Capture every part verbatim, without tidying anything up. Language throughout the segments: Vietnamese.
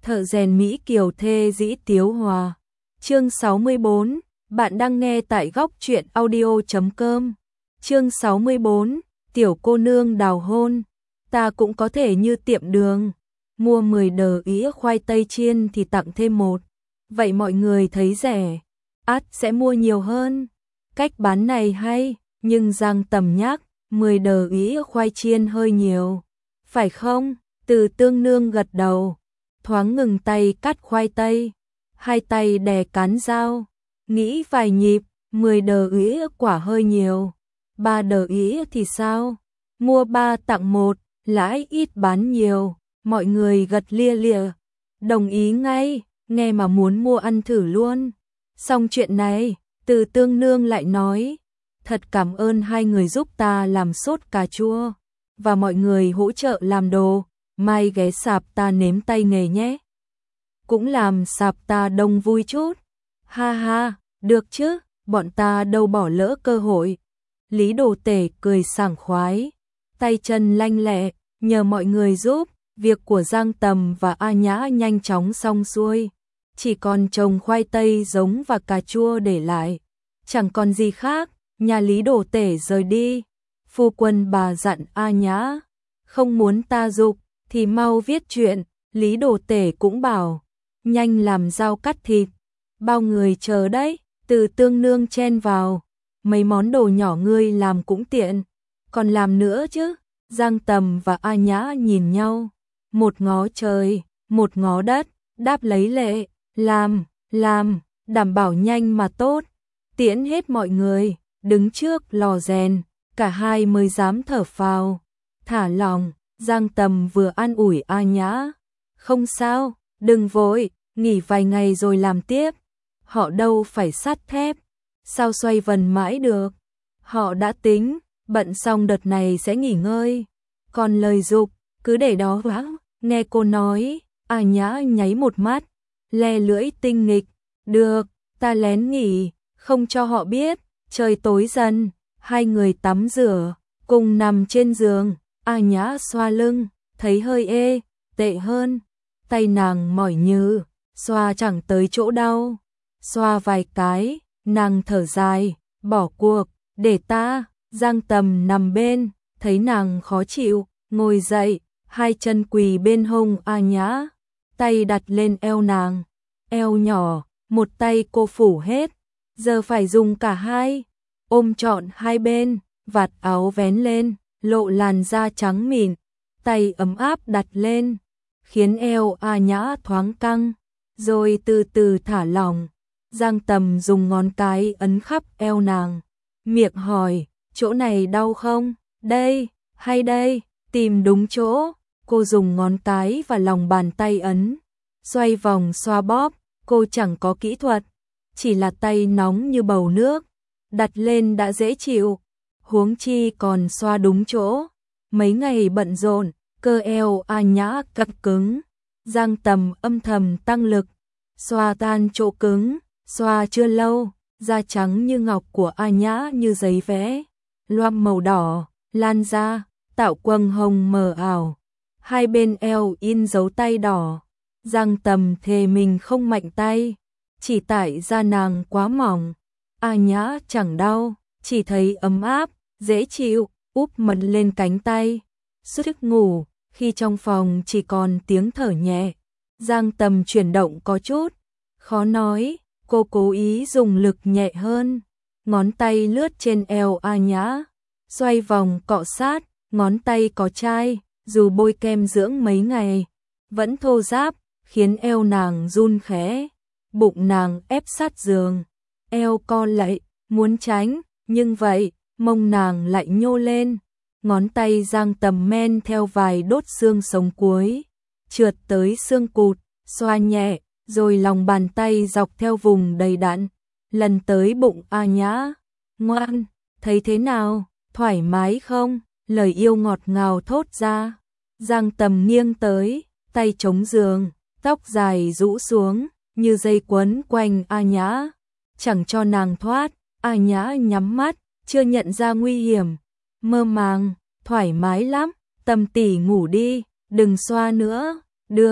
Thợ rèn Mỹ Kiều thê dĩ tiếu hòa. Chương sáu mươi bốn, bạn đang nghe tại góc truyện audio chấm com. Chương sáu mươi bốn, tiểu cô nương đào hôn. Ta cũng có thể như tiệm đường, mua mười đờ ĩa khoai tây chiên thì tặng thêm một. Vậy mọi người thấy rẻ, ắt sẽ mua nhiều hơn. Cách bán này hay, nhưng Giang Tầm nhắc, mười đờ ĩa khoai chiên hơi nhiều. Phải không? Từ Tương Nương gật đầu, thoáng ngừng tay cắt khoai tây, hai tay đè cán dao, nghĩ vài nhịp, mười đờ ĩa quả hơi nhiều. Ba đờ ĩa thì sao? Mua ba tặng một, lãi ít bán nhiều. Mọi người gật lia lịa, đồng ý ngay, nghe mà muốn mua ăn thử luôn. Xong chuyện này, Từ Tương Nương lại nói, thật cảm ơn hai người giúp ta làm sốt cà chua, và mọi người hỗ trợ làm đồ, mai ghé sạp ta nếm tay nghề nhé. Cũng làm sạp ta đông vui chút. Ha ha, được chứ, bọn ta đâu bỏ lỡ cơ hội. Lý Đồ Tể cười sảng khoái, tay chân lanh lẹ, nhờ mọi người giúp. Việc của Giang Tầm và A Nhã nhanh chóng xong xuôi, chỉ còn trồng khoai tây giống và cà chua để lại. Chẳng còn gì khác, nhà Lý Đồ Tể rời đi. Phu quân bà dặn A Nhã, không muốn ta giục thì mau viết chuyện. Lý Đồ Tể cũng bảo, nhanh làm rau cắt thịt. Bao người chờ đấy. Từ Tương Nương chen vào, mấy món đồ nhỏ ngươi làm cũng tiện, còn làm nữa chứ. Giang Tầm và A Nhã nhìn nhau, một ngó trời, một ngó đất, đáp lấy lệ, làm, làm, đảm bảo nhanh mà tốt. Tiễn hết mọi người, đứng trước lò rèn, cả hai mới dám thở phào, thả lòng. Giang Tầm vừa an ủi A Nhã, không sao, đừng vội, nghỉ vài ngày rồi làm tiếp. Họ đâu phải sắt thép, sao xoay vần mãi được. Họ đã tính, bận xong đợt này sẽ nghỉ ngơi. Còn lời dục, cứ để đó vào. Nghe cô nói, A Nhã nháy một mắt, le lưỡi tinh nghịch. Được, ta lén nghỉ, không cho họ biết. Trời tối dần, hai người tắm rửa, cùng nằm trên giường. A Nhã xoa lưng, thấy hơi ê, tệ hơn. Tay nàng mỏi nhừ, xoa chẳng tới chỗ đau. Xoa vài cái, nàng thở dài, bỏ cuộc, để ta. Giang Tầm nằm bên, thấy nàng khó chịu, ngồi dậy, hai chân quỳ bên hông A Nhã, tay đặt lên eo nàng. Eo nhỏ, một tay cô phủ hết, giờ phải dùng cả hai, ôm trọn hai bên, vạt áo vén lên, lộ làn da trắng mịn, tay ấm áp đặt lên, khiến eo A Nhã thoáng căng, rồi từ từ thả lỏng. Giang Tầm dùng ngón cái ấn khắp eo nàng, miệng hỏi, chỗ này đau không? Đây, hay đây? Tìm đúng chỗ. Cô dùng ngón cái và lòng bàn tay ấn, xoay vòng xoa bóp. Cô chẳng có kỹ thuật, chỉ là tay nóng như bầu nước, đặt lên đã dễ chịu, huống chi còn xoa đúng chỗ. Mấy ngày bận rộn, cơ eo A Nhã căng cứng. Giang Tầm âm thầm tăng lực, xoa tan chỗ cứng. Xoa chưa lâu, da trắng như ngọc của A Nhã như giấy vẽ, loam màu đỏ lan ra, tạo quầng hồng mờ ảo. Hai bên eo in dấu tay đỏ. Giang Tầm thề mình không mạnh tay, chỉ tại da nàng quá mỏng. A Nhã chẳng đau, chỉ thấy ấm áp, dễ chịu, úp mặt lên cánh tay. Suốt thức ngủ, khi trong phòng chỉ còn tiếng thở nhẹ, Giang Tầm chuyển động có chút khó nói. Cô cố ý dùng lực nhẹ hơn, ngón tay lướt trên eo A Nhã, xoay vòng cọ sát. Ngón tay có chai, dù bôi kem dưỡng mấy ngày, vẫn thô ráp, khiến eo nàng run khẽ. Bụng nàng ép sát giường, eo co lại, muốn tránh, nhưng vậy, mông nàng lại nhô lên. Ngón tay Giang Tầm men theo vài đốt xương sống cuối, trượt tới xương cụt, xoa nhẹ, rồi lòng bàn tay dọc theo vùng đầy đặn, lần tới bụng A Nhã. Ngoan, thấy thế nào, thoải mái không? Lời yêu ngọt ngào thốt ra. Giang Tầm nghiêng tới, tay chống giường, tóc dài rũ xuống, như dây quấn quanh A Nhã, chẳng cho nàng thoát. A Nhã nhắm mắt, chưa nhận ra nguy hiểm, mơ màng, thoải mái lắm. Tầm tỷ ngủ đi, đừng xoa nữa. Được.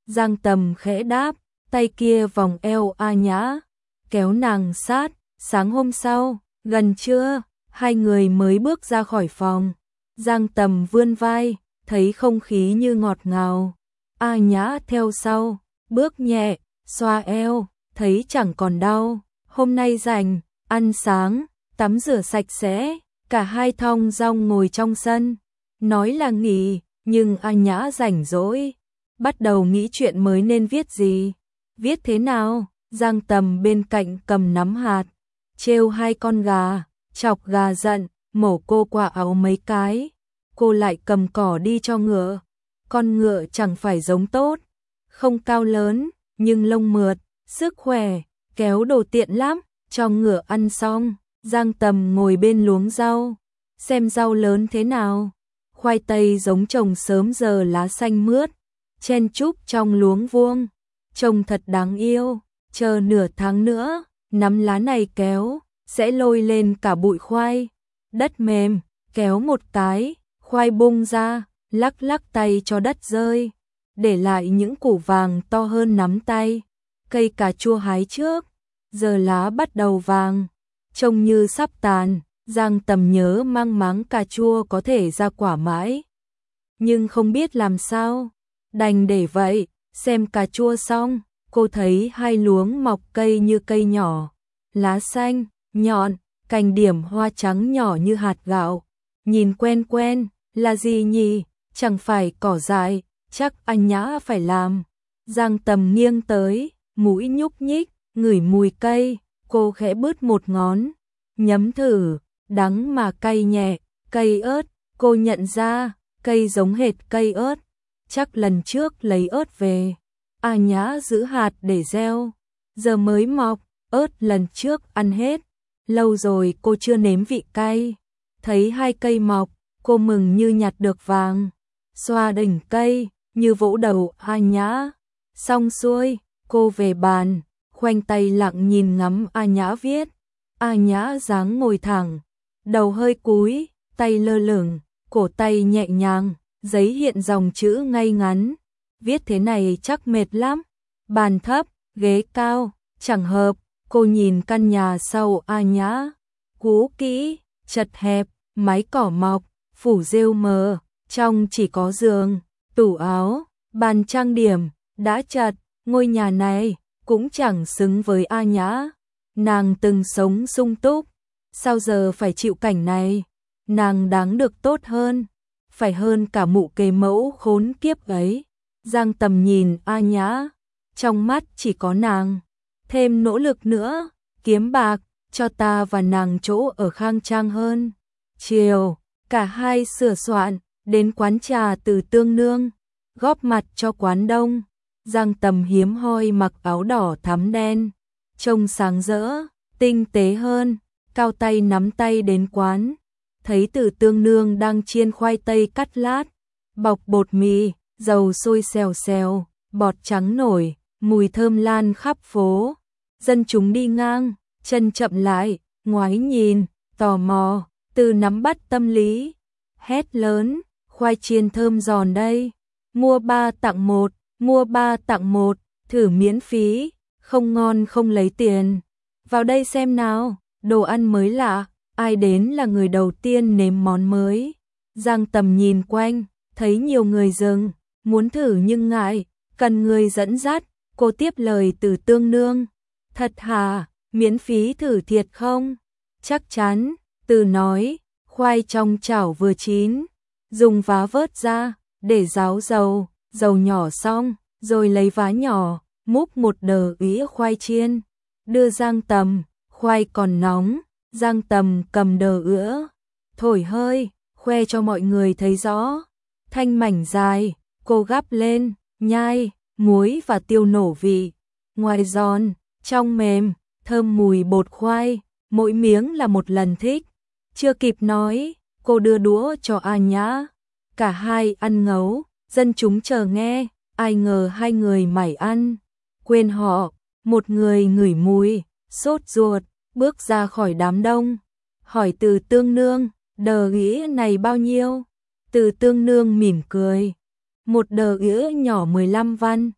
Giang Tầm khẽ đáp, tay kia vòng eo A Nhã, kéo nàng sát. Sáng hôm sau, gần trưa, hai người mới bước ra khỏi phòng. Giang Tầm vươn vai, thấy không khí như ngọt ngào. A Nhã theo sau, bước nhẹ, xoa eo, thấy chẳng còn đau. Hôm nay rảnh, ăn sáng, tắm rửa sạch sẽ, cả hai thong dong ngồi trong sân. Nói là nghỉ, nhưng A Nhã rảnh rỗi, bắt đầu nghĩ chuyện mới nên viết gì. Viết thế nào? Giang Tầm bên cạnh cầm nắm hạt, trêu hai con gà, chọc gà giận, mổ cô quả áo mấy cái. Cô lại cầm cỏ đi cho ngựa. Con ngựa chẳng phải giống tốt, không cao lớn, nhưng lông mượt, sức khỏe, kéo đồ tiện lắm. Cho ngựa ăn xong, Giang Tầm ngồi bên luống rau, xem rau lớn thế nào. Khoai tây giống trồng sớm giờ lá xanh mướt, chen chúc trong luống vuông, trông thật đáng yêu. Chờ nửa tháng nữa, nắm lá này kéo, sẽ lôi lên cả bụi khoai. Đất mềm, kéo một cái, khoai bung ra, lắc lắc tay cho đất rơi, để lại những củ vàng to hơn nắm tay. Cây cà chua hái trước, giờ lá bắt đầu vàng, trông như sắp tàn. Giang Tầm nhớ mang máng cà chua có thể ra quả mãi, nhưng không biết làm sao, đành để vậy. Xem cà chua xong, cô thấy hai luống mọc cây như cây nhỏ, lá xanh, nhọn, cành điểm hoa trắng nhỏ như hạt gạo. Nhìn quen quen, là gì nhỉ? Chẳng phải cỏ dại, chắc anh Nhã phải làm. Giang Tầm nghiêng tới, mũi nhúc nhích, ngửi mùi cây, cô khẽ bứt một ngón, nhấm thử, đắng mà cay nhẹ. Cây ớt, cô nhận ra, cây giống hệt cây ớt, chắc lần trước lấy ớt về, A Nhã giữ hạt để gieo, giờ mới mọc. Ớt lần trước ăn hết, lâu rồi cô chưa nếm vị cay. Thấy hai cây mọc, cô mừng như nhặt được vàng, xoa đỉnh cây, như vỗ đầu A Nhã. Xong xuôi, cô về bàn, khoanh tay lặng nhìn ngắm A Nhã viết. A Nhã dáng ngồi thẳng, đầu hơi cúi, tay lơ lửng, cổ tay nhẹ nhàng, giấy hiện dòng chữ ngay ngắn. Viết thế này chắc mệt lắm, bàn thấp, ghế cao, chẳng hợp. Cô nhìn căn nhà sau A Nhã, cũ kỹ, chật hẹp, mái cỏ mọc, phủ rêu mờ, trong chỉ có giường, tủ áo, bàn trang điểm, đã chật. Ngôi nhà này cũng chẳng xứng với A Nhã. Nàng từng sống sung túc, sao giờ phải chịu cảnh này? Nàng đáng được tốt hơn, phải hơn cả mụ kế mẫu khốn kiếp ấy. Giang Tầm nhìn A Nhã, trong mắt chỉ có nàng. Thêm nỗ lực nữa, kiếm bạc, cho ta và nàng chỗ ở khang trang hơn. Chiều, cả hai sửa soạn, đến quán trà Từ Tương Nương, góp mặt cho quán đông. Giang Tầm hiếm hoi mặc áo đỏ thắm đen, trông sáng rỡ, tinh tế hơn, cao tay nắm tay đến quán. Thấy Từ Tương Nương đang chiên khoai tây cắt lát, bọc bột mì, dầu sôi xèo xèo, bọt trắng nổi, mùi thơm lan khắp phố. Dân chúng đi ngang, chân chậm lại, ngoái nhìn, tò mò, Từ nắm bắt tâm lý, hét lớn, khoai chiên thơm giòn đây, mua ba tặng một, mua ba tặng một, thử miễn phí, không ngon không lấy tiền. Vào đây xem nào, đồ ăn mới lạ, ai đến là người đầu tiên nếm món mới. Giang Tầm nhìn quanh, thấy nhiều người dừng, muốn thử nhưng ngại, cần người dẫn dắt. Cô tiếp lời Từ Tương Nương, thật hả, miễn phí thử thiệt không? Chắc chắn. Từ nói, khoai trong chảo vừa chín, dùng vá vớt ra, để ráo dầu, dầu nhỏ xong, rồi lấy vá nhỏ, múc một đờ ía khoai chiên, đưa Giang Tầm. Khoai còn nóng, Giang Tầm cầm đờ ứa, thổi hơi, khoe cho mọi người thấy rõ. Thanh mảnh dài, cô gắp lên, nhai, muối và tiêu nổ vị. Ngoài giòn, trong mềm, thơm mùi bột khoai, mỗi miếng là một lần thích. Chưa kịp nói, cô đưa đũa cho A Nhã. Cả hai ăn ngấu, dân chúng chờ nghe, ai ngờ hai người mải ăn. Quên họ, một người ngửi mùi, sốt ruột, bước ra khỏi đám đông. Hỏi Từ Tương Nương, đờ ĩa này bao nhiêu? Từ Tương Nương mỉm cười. Một đờ ĩa nhỏ mười lăm văn.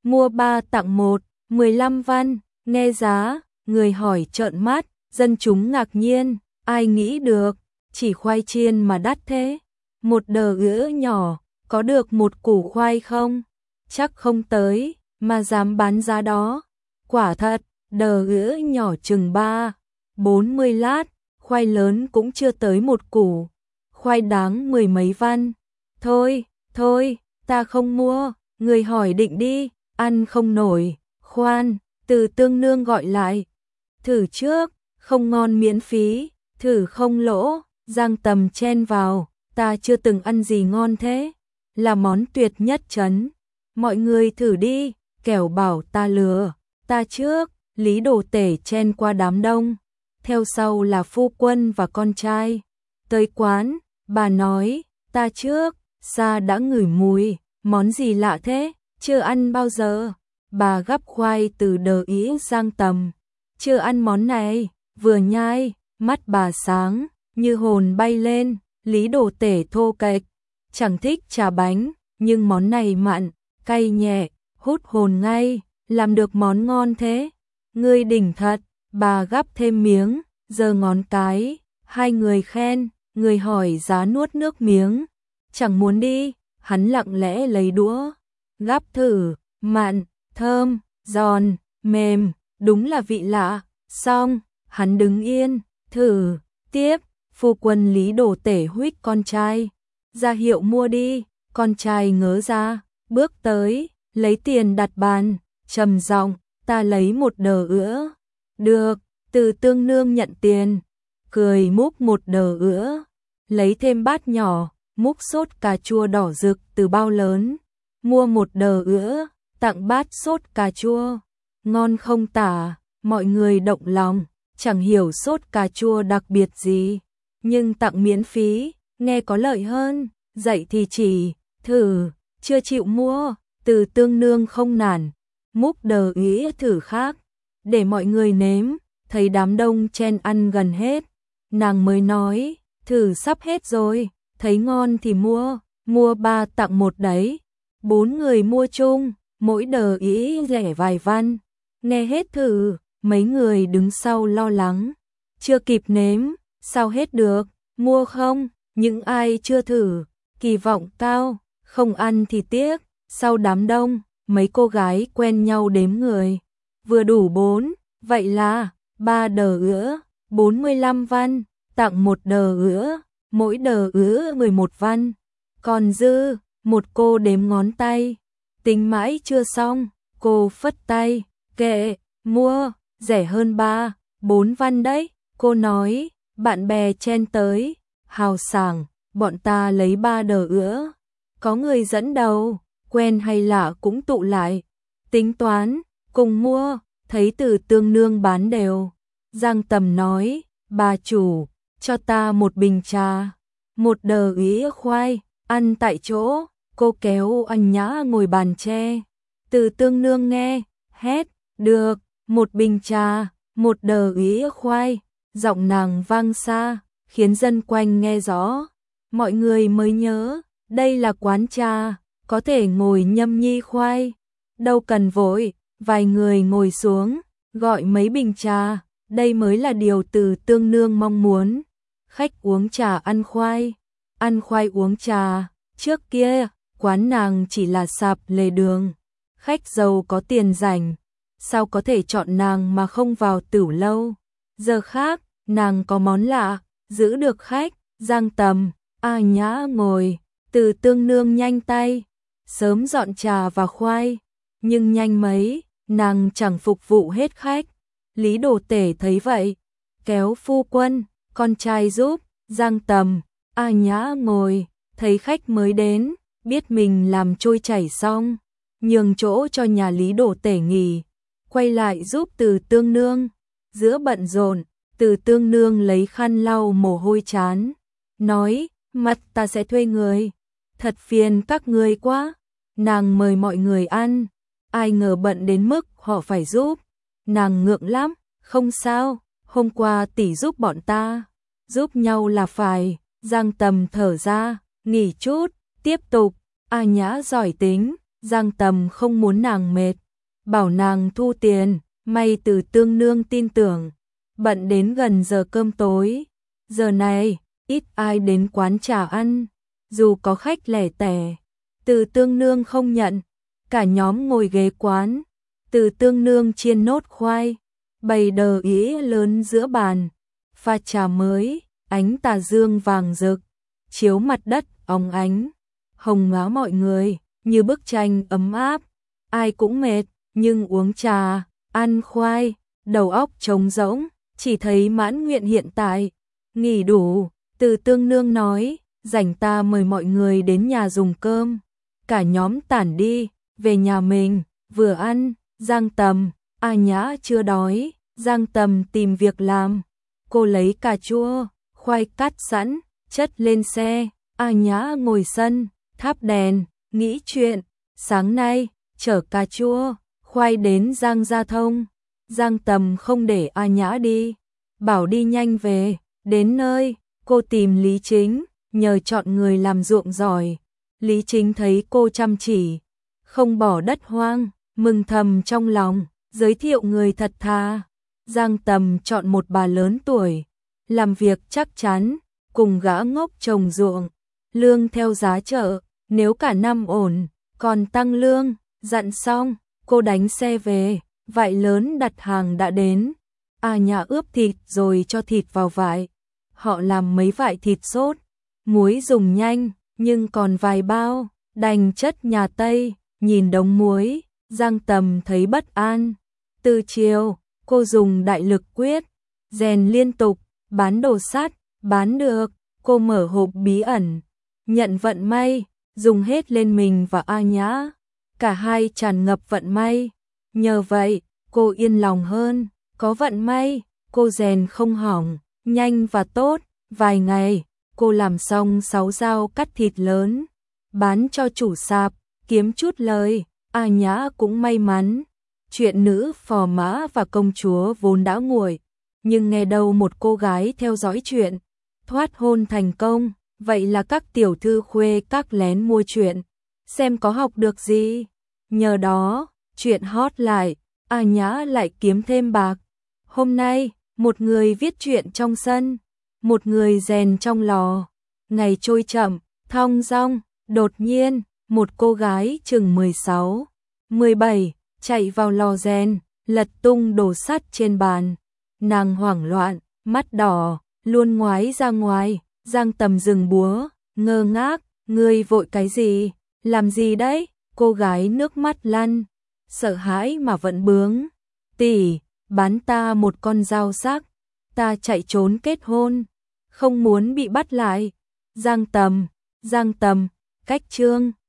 mua ba tặng một, mười lăm văn, nghe giá, người hỏi trợn mắt, dân chúng ngạc nhiên, ai nghĩ được, chỉ khoai chiên mà đắt thế. Một đờ ứa nhỏ, có được một củ khoai không? Chắc không tới, mà dám bán giá đó. Quả thật, đờ ứa nhỏ chừng ba, bốn mươi lát, khoai lớn cũng chưa tới một củ. Khoai đáng mười mấy văn. Thôi, thôi, ta không mua, người hỏi định đi, ăn không nổi. Khoan, Từ Tương Nương gọi lại. Thử trước, không ngon miễn phí, thử không lỗ. Giang Tầm chen vào, ta chưa từng ăn gì ngon thế, là món tuyệt nhất trấn. Mọi người thử đi, kẻo bảo ta lừa. Ta trước, Lý Đồ Tể chen qua đám đông. Theo sau là phu quân và con trai. Tới quán, bà nói, ta trước, xa đã ngửi mùi, món gì lạ thế, chưa ăn bao giờ. Bà gắp khoai từ đờ ý Giang Tầm. Chưa ăn món này, vừa nhai, mắt bà sáng, như hồn bay lên. Lý Đồ Tể thô kệch, chẳng thích trà bánh, nhưng món này mặn, cay nhẹ, hút hồn ngay, làm được món ngon thế. Ngươi đỉnh thật, bà gắp thêm miếng, giơ ngón cái, hai người khen, người hỏi giá nuốt nước miếng. Chẳng muốn đi, hắn lặng lẽ lấy đũa, gắp thử, mặn, thơm, giòn, mềm, đúng là vị lạ. Xong, hắn đứng yên, thử, tiếp. Phu quân Lý Đồ Tể huých con trai, ra hiệu mua đi. Con trai ngớ ra, bước tới, lấy tiền đặt bàn, trầm giọng, ta lấy một đờ ứa. Được, Từ Tương Nương nhận tiền, cười múc một đờ ứa, lấy thêm bát nhỏ, múc sốt cà chua đỏ rực từ bao lớn, mua một đờ ứa, tặng bát sốt cà chua, ngon không tả. Mọi người động lòng, chẳng hiểu sốt cà chua đặc biệt gì, nhưng tặng miễn phí, nghe có lợi hơn. Dậy thì chỉ, thử, chưa chịu mua. Từ Tương Nương không nản, múc đờ ý thử khác, để mọi người nếm. Thấy đám đông chen ăn gần hết, nàng mới nói, thử sắp hết rồi, thấy ngon thì mua, mua ba tặng một đấy. Bốn người mua chung, mỗi đờ ý rẻ vài văn. Nghe hết thử, mấy người đứng sau lo lắng, chưa kịp nếm, sao hết được, mua không? Những ai chưa thử, kỳ vọng cao, không ăn thì tiếc. Sau đám đông, mấy cô gái quen nhau đếm người, vừa đủ bốn, vậy là ba đờ ứa, bốn mươi lăm văn, tặng một đờ ứa, mỗi đờ ứa mười một văn. Còn dư, một cô đếm ngón tay, tính mãi chưa xong, cô phất tay, kệ, mua, rẻ hơn ba, bốn văn đấy. Cô nói, bạn bè chen tới, hào sảng, bọn ta lấy ba đờ ứa. Có người dẫn đầu, quen hay lạ cũng tụ lại, tính toán, cùng mua. Thấy Từ Tương Nương bán đều, Giang Tầm nói, bà chủ, cho ta một bình trà, một đờ ý khoai, ăn tại chỗ. Cô kéo anh nhã ngồi bàn tre. Từ Tương Nương nghe, hét, được, một bình trà, một đờ ý khoai. Giọng nàng vang xa, khiến dân quanh nghe rõ. Mọi người mới nhớ, đây là quán trà, có thể ngồi nhâm nhi khoai. Đâu cần vội, vài người ngồi xuống, gọi mấy bình trà. Đây mới là điều Từ Tương Nương mong muốn. Khách uống trà ăn khoai, ăn khoai uống trà. Trước kia, quán nàng chỉ là sạp lề đường. Khách giàu có tiền rảnh, sao có thể chọn nàng mà không vào Tửu Lâu. Giờ khác, nàng có món lạ, giữ được khách. Giang Tầm, A Nhã ngồi, Từ Tương Nương nhanh tay, sớm dọn trà và khoai. Nhưng nhanh mấy, nàng chẳng phục vụ hết khách. Lý Đồ Tể thấy vậy, kéo phu quân, con trai giúp. Giang Tầm, A Nhã ngồi, thấy khách mới đến, biết mình làm trôi chảy xong, nhường chỗ cho nhà Lý Đồ Tể nghỉ, quay lại giúp Từ Tương Nương. Giữa bận rộn, Từ Tương Nương lấy khăn lau mồ hôi chán, nói, mặt ta sẽ thuê người, thật phiền các người quá. Nàng mời mọi người ăn, ai ngờ bận đến mức họ phải giúp. Nàng ngượng lắm, không sao, hôm qua tỷ giúp bọn ta, giúp nhau là phải. Giang Tầm thở ra, nghỉ chút, tiếp tục. A Nhã giỏi tính, Giang Tầm không muốn nàng mệt, bảo nàng thu tiền, may Từ Tương Nương tin tưởng. Bận đến gần giờ cơm tối, giờ này ít ai đến quán trà ăn, dù có khách lẻ tẻ, Từ Tương Nương không nhận. Cả nhóm ngồi ghế quán, Từ Tương Nương chiên nốt khoai, bày đờ ý lớn giữa bàn, pha trà mới, ánh tà dương vàng rực, chiếu mặt đất óng ánh, hồng ngá mọi người, như bức tranh ấm áp. Ai cũng mệt, nhưng uống trà, ăn khoai, đầu óc trống rỗng, chỉ thấy mãn nguyện hiện tại. Nghỉ đủ, Từ Tương Nương nói, rảnh ta mời mọi người đến nhà dùng cơm. Cả nhóm tản đi, về nhà mình, vừa ăn. Giang Tầm, A Nhã chưa đói, Giang Tầm tìm việc làm. Cô lấy cà chua, khoai cắt sẵn, chất lên xe. A Nhã ngồi sân, thắp đèn, nghĩ chuyện. Sáng nay, chở cà chua, khoai đến Giang Gia Thông. Giang Tầm không để A Nhã đi, bảo đi nhanh về. Đến nơi, cô tìm Lý Chính, nhờ chọn người làm ruộng giỏi. Lý Chính thấy cô chăm chỉ, không bỏ đất hoang, mừng thầm trong lòng, giới thiệu người thật thà. Giang Tầm chọn một bà lớn tuổi, làm việc chắc chắn, cùng gã ngốc trồng ruộng, lương theo giá chợ, nếu cả năm ổn, còn tăng lương. Dặn xong, cô đánh xe về, vại lớn đặt hàng đã đến. A Nhã ướp thịt rồi cho thịt vào vại. Họ làm mấy vại thịt sốt, muối dùng nhanh, nhưng còn vài bao, đành chất nhà Tây. Nhìn đống muối, Giang Tầm thấy bất an. Từ chiều, cô dùng đại lực quyết, rèn liên tục, bán đồ sắt, bán được. Cô mở hộp bí ẩn, nhận vận may, dùng hết lên mình và A Nhã. Cả hai tràn ngập vận may. Nhờ vậy, cô yên lòng hơn. Có vận may, cô rèn không hỏng, nhanh và tốt. Vài ngày, cô làm xong sáu dao cắt thịt lớn, bán cho chủ sạp, kiếm chút lời. A Nhã cũng may mắn. Chuyện nữ phò mã và công chúa vốn đã nguội, nhưng nghe đâu một cô gái theo dõi chuyện, thoát hôn thành công. Vậy là các tiểu thư khuê các lén mua chuyện, xem có học được gì. Nhờ đó, chuyện hot lại, A Nhã lại kiếm thêm bạc. Hôm nay, một người viết chuyện trong sân, một người rèn trong lò. Ngày trôi chậm, thong dong, đột nhiên, một cô gái chừng mười sáu, mười bảy, chạy vào lò rèn, lật tung đồ sắt trên bàn. Nàng hoảng loạn, mắt đỏ, luôn ngoái ra ngoài. Giang Tầm dừng búa, ngơ ngác, ngươi vội cái gì, làm gì đấy? Cô gái nước mắt lăn, sợ hãi mà vẫn bướng. Tỷ, bán ta một con dao sắc, ta chạy trốn kết hôn, không muốn bị bắt lại. Giang Tầm, Giang Tầm, cách chương